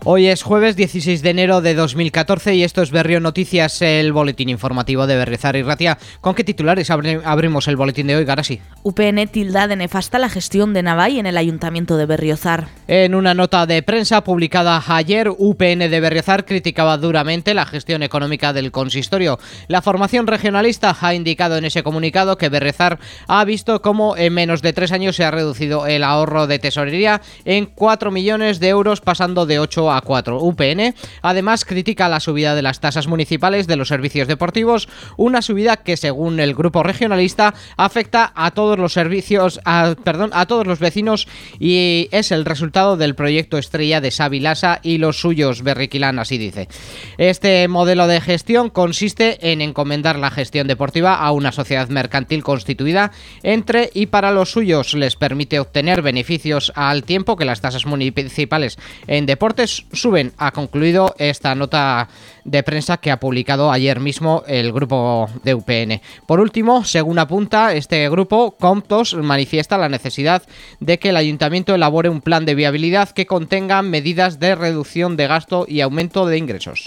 Hoy es jueves 16 de enero de 2014 y esto es Berrio Noticias, el boletín informativo de Berriozar y Ratia. ¿Con qué titulares abrimos el boletín de hoy, Garasi? UPN tilda de nefasta la gestión de Navai en el Ayuntamiento de Berriozar. En una nota de prensa publicada ayer, UPN de Berriozar criticaba duramente la gestión económica del consistorio. La formación regionalista ha indicado en ese comunicado que Berriozar ha visto cómo en menos de 3 años se ha reducido el ahorro de tesorería en 4 millones de euros, pasando de 8 a 4. UPN además critica la subida de las tasas municipales de los servicios deportivos, una subida que según el grupo regionalista afecta a todos los a todos los vecinos y es el resultado del proyecto estrella de Xavi Lasa y los suyos, Berriquilán así dice. Este modelo de gestión consiste en encomendar la gestión deportiva a una sociedad mercantil constituida entre y para los suyos. Les permite obtener beneficios al tiempo que las tasas municipales en deportes suben, ha concluido esta nota de prensa que ha publicado ayer mismo el grupo de UPN. Por último, según apunta este grupo, Comptos manifiesta la necesidad de que el ayuntamiento elabore un plan de viabilidad que contenga medidas de reducción de gasto y aumento de ingresos.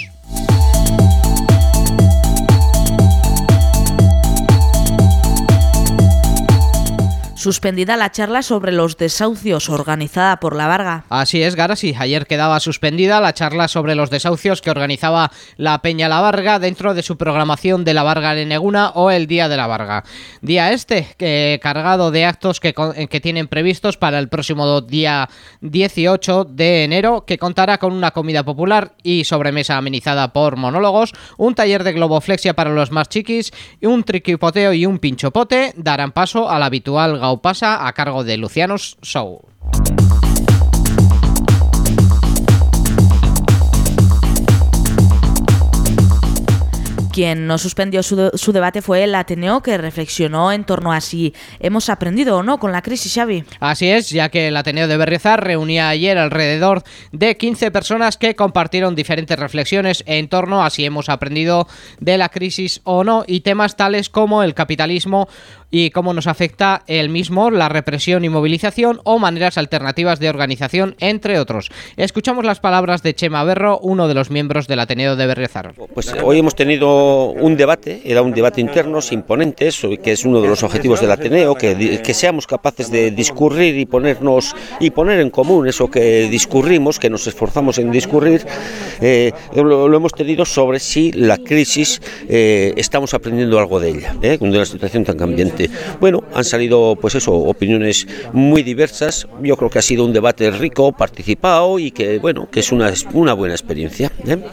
Suspendida la charla sobre los desahucios organizada por La Varga. Así es, Garasi. Ayer quedaba suspendida la charla sobre los desahucios que organizaba la Peña La Varga dentro de su programación de La Varga en Eguna o el Día de la Varga. Día cargado de actos que tienen previstos para el próximo día 18 de enero, que contará con una comida popular y sobremesa amenizada por monólogos, un taller de globoflexia para los más chiquis, un triquipoteo y un pinchopote darán paso al habitual pasa a cargo de Lucianos Show. Quien no suspendió su debate fue el Ateneo, que reflexionó en torno a si hemos aprendido o no con la crisis, Xavi. Así es, ya que el Ateneo de Berriozar reunía ayer alrededor de 15 personas que compartieron diferentes reflexiones en torno a si hemos aprendido de la crisis o no, y temas tales como el capitalismo y cómo nos afecta el mismo, la represión y movilización o maneras alternativas de organización, entre otros. Escuchamos las palabras de Chema Berro, uno de los miembros del Ateneo de Berriozar. Pues hoy hemos tenido un debate, era un debate interno sin ponentes, que es uno de los objetivos del Ateneo, que seamos capaces de discurrir y poner en común eso que discurrimos, que nos esforzamos en discurrir. Lo hemos tenido sobre si la crisis estamos aprendiendo algo de ella, de una situación tan cambiante. Bueno, han salido opiniones muy diversas. Yo creo que ha sido un debate rico, participado y que es una buena experiencia.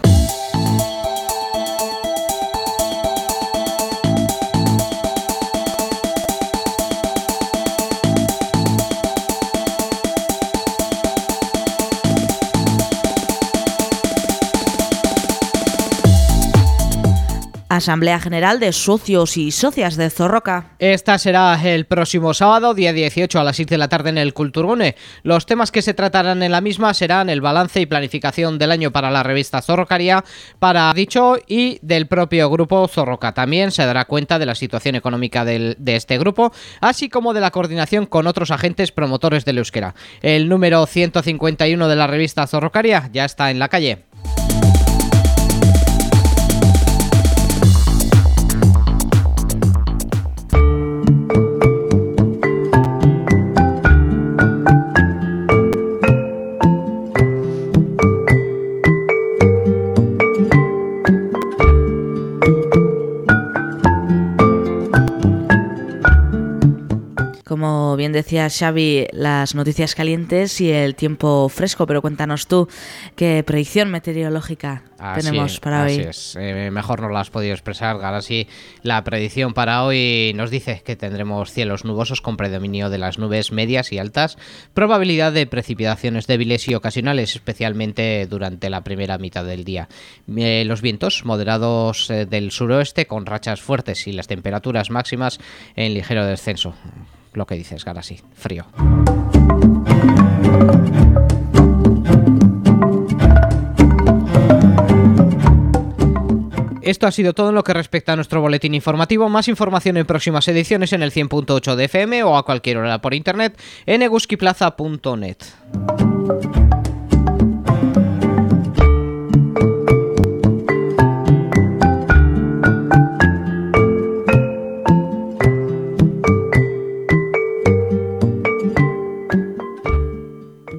Asamblea General de Socios y Socias de Zorroca. Esta será el próximo sábado, día 18 a las 6 de la tarde en el Kulturgune. Los temas que se tratarán en la misma serán el balance y planificación del año para la revista Zorrocaria, para dicho y del propio grupo Zorroca. También se dará cuenta de la situación económica de este grupo, así como de la coordinación con otros agentes promotores del euskera. El número 151 de la revista Zorrocaria ya está en la calle. Como bien decía Xavi, las noticias calientes y el tiempo fresco, pero cuéntanos tú qué predicción meteorológica tenemos para hoy. Así es, mejor no lo has podido expresar, Garasi. La predicción para hoy nos dice que tendremos cielos nubosos con predominio de las nubes medias y altas, probabilidad de precipitaciones débiles y ocasionales, especialmente durante la primera mitad del día. Los vientos moderados del suroeste con rachas fuertes y las temperaturas máximas en ligero descenso. Lo que dices, Garasi, frío. Esto ha sido todo en lo que respecta a nuestro boletín informativo. Más información en próximas ediciones en el 100.8 de FM o a cualquier hora por internet en eguskiplaza.net.